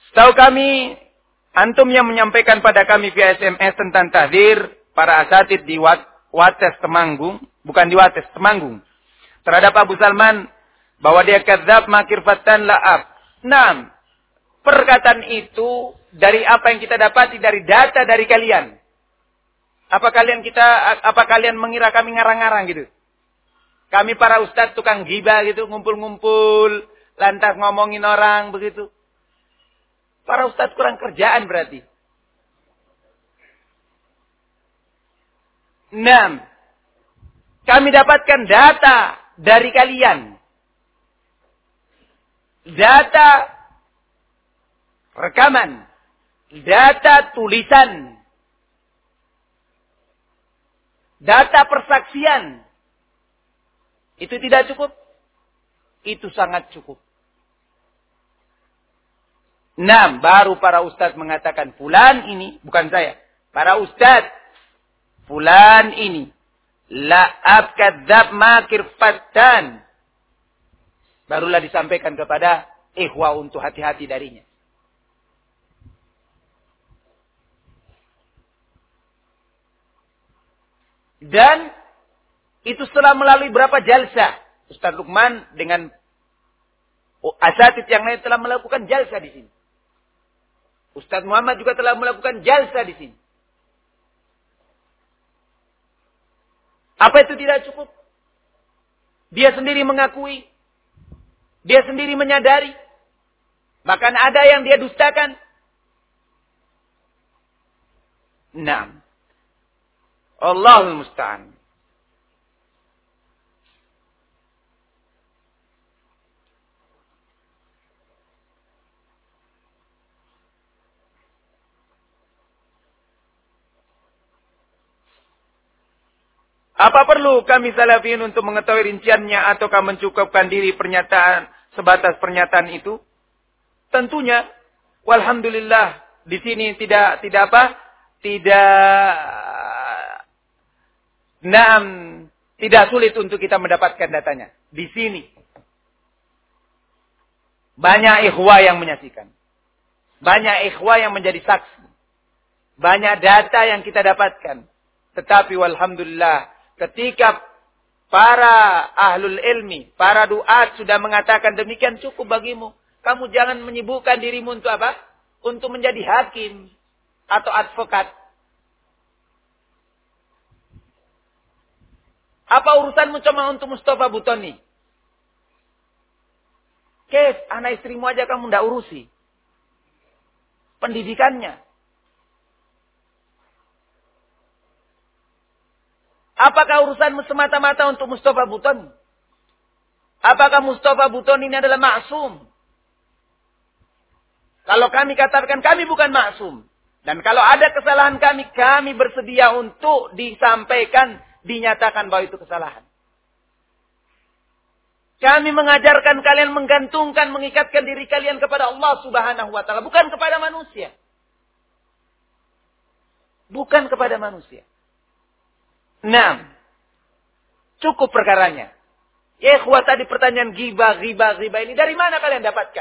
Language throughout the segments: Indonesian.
Setahu kami, antum yang menyampaikan pada kami via SMS tentang tahdzir para asatid di Wates Temanggung, bukan di Wates, Temanggung, terhadap Abu Salman, bahwa dia kadzab, makir, fattan, la'ab. Nah, perkataan itu dari apa yang kita dapati dari data dari kalian. Apa kalian mengira kami ngarang-ngarang gitu? Kami para ustadz tukang ghibah gitu, ngumpul-ngumpul, lantas ngomongin orang begitu. Para ustadz kurang kerjaan berarti. 6. Kami dapatkan data dari kalian. Data rekaman. Data tulisan. Data persaksian. Itu tidak cukup. Itu sangat cukup. 6. Baru para ustadz mengatakan, fulan ini, bukan saya. Para ustadz. Fulan ini. La'ab kadzab makir fattan. Barulah disampaikan kepada ikhwah untuk hati-hati darinya. Dan itu setelah melalui berapa jalsah. Ustaz Lukman dengan asatid yang lain telah melakukan jalsah di sini. Ustaz Muhammad juga telah melakukan jalsah di sini. Apa itu tidak cukup? Dia sendiri mengakui. Dia sendiri menyadari. Bahkan ada yang dia dustakan. 6. Allahul musta'an. Apa perlu kami salafiyin untuk mengetahui rinciannya ataukah mencukupkan diri pernyataan sebatas pernyataan itu? Tentunya, walhamdulillah di sini tidak sulit untuk kita mendapatkan datanya. Di sini banyak ikhwah yang menyaksikan, banyak ikhwah yang menjadi saksi, banyak data yang kita dapatkan. Tetapi walhamdulillah, ketika para ahlul ilmi, para duat sudah mengatakan demikian cukup bagimu. Kamu jangan menyibukkan dirimu untuk apa? Untuk menjadi hakim atau advokat. Apa urusanmu cuma untuk Mustafa Butoni? Kes, anak istrimu aja kamu tidak urusi. Pendidikannya. Apakah urusanmu semata-mata untuk Mustafa Buton? Apakah Mustafa Buton ini adalah maksum? Kalau kami katakan kami bukan maksum. Dan kalau ada kesalahan kami bersedia untuk disampaikan, dinyatakan bahwa itu kesalahan. Kami mengajarkan kalian menggantungkan, mengikatkan diri kalian kepada Allah Subhanahu wa ta'ala. Bukan kepada manusia. Bukan kepada manusia. 6. Cukup perkaranya. Ya ikhwah, tadi pertanyaan ghibah ini. Dari mana kalian dapatkan?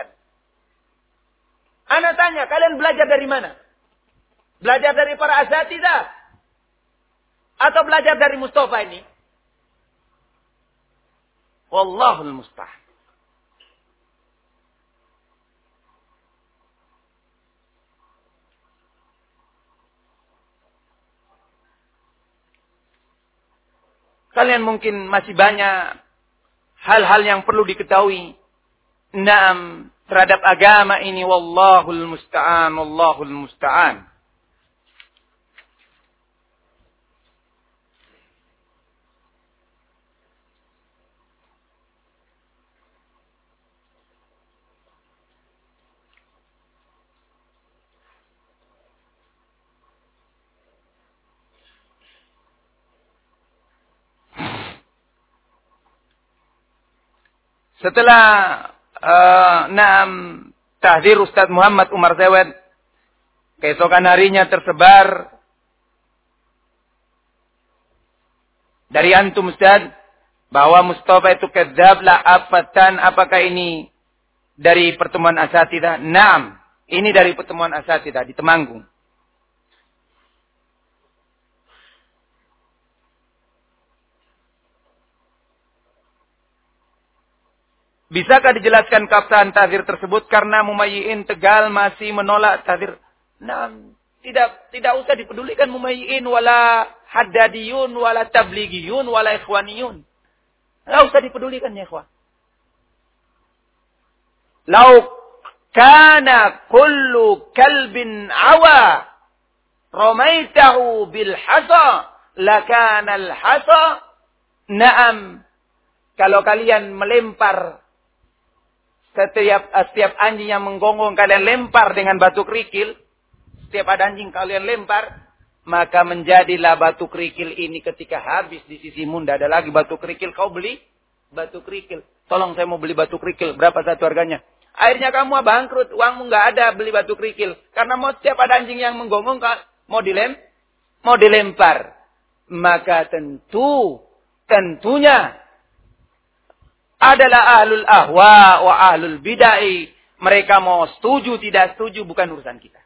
Ana tanya, kalian belajar dari mana? Belajar dari para asatidzah? Atau belajar dari Mustafa ini? Wallahul musta'an. Kalian mungkin masih banyak hal-hal yang perlu diketahui. Naam, terhadap agama ini. Wallahul musta'an, wallahul musta'an. Setelah tahdzir Ustaz Muhammad Umar Zawad, keesokan harinya tersebar dari antum Ustaz bahwa Mustafa itu kadzab, la'ab, fattan. Apakah ini dari pertemuan asatidzah? Naam. Ini dari pertemuan asatidzah di Temanggung. Bisakah dijelaskan keabsahan tahdzir tersebut karena mumayyi'in Tegal masih menolak tahdzir? Nah, tidak usah dipedulikan mumayyi'in wala haddadiyun wala tabligiyun wala ikhwaniyun. Enggak usah dipedulikan ya ikhwan. Lau kana kullu kalbin awa ramaitahu bil hasa lakana al hasa na'am. Kalau kalian melempar setiap anjing yang menggonggong kalian lempar dengan batu kerikil, setiap ada anjing kalian lempar, maka menjadilah batu kerikil ini ketika habis di sisimu, tidak ada lagi batu kerikil, kau beli batu kerikil. Tolong saya mau beli batu kerikil, berapa satu harganya? Akhirnya kamu bangkrut, uangmu nggak ada beli batu kerikil. Karena mau setiap ada anjing yang menggonggong, mau dilempar. Maka tentunya adalah ahlul ahwa wa ahlul bid'ah. Mereka mau setuju tidak setuju bukan urusan kita.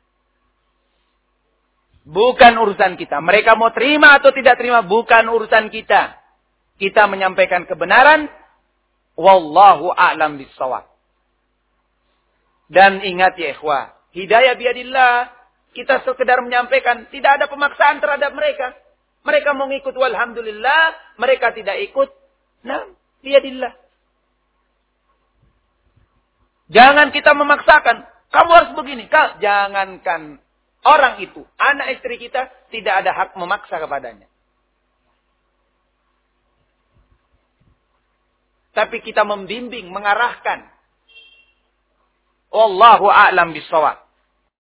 Bukan urusan kita. Mereka mau terima atau tidak terima bukan urusan kita. Kita menyampaikan kebenaran. Wallahu a'lam bissawab. Dan ingat ya ikhwah, hidayah biadillah. Kita sekedar menyampaikan, tidak ada pemaksaan terhadap mereka. Mereka mau ikut walhamdulillah, mereka tidak ikut. Nah, biadillah. Jangan kita memaksakan. Kamu harus begini. Jangankan orang itu. Anak istri kita tidak ada hak memaksa kepadanya. Tapi kita membimbing, mengarahkan. Wallahu a'lam bishawab.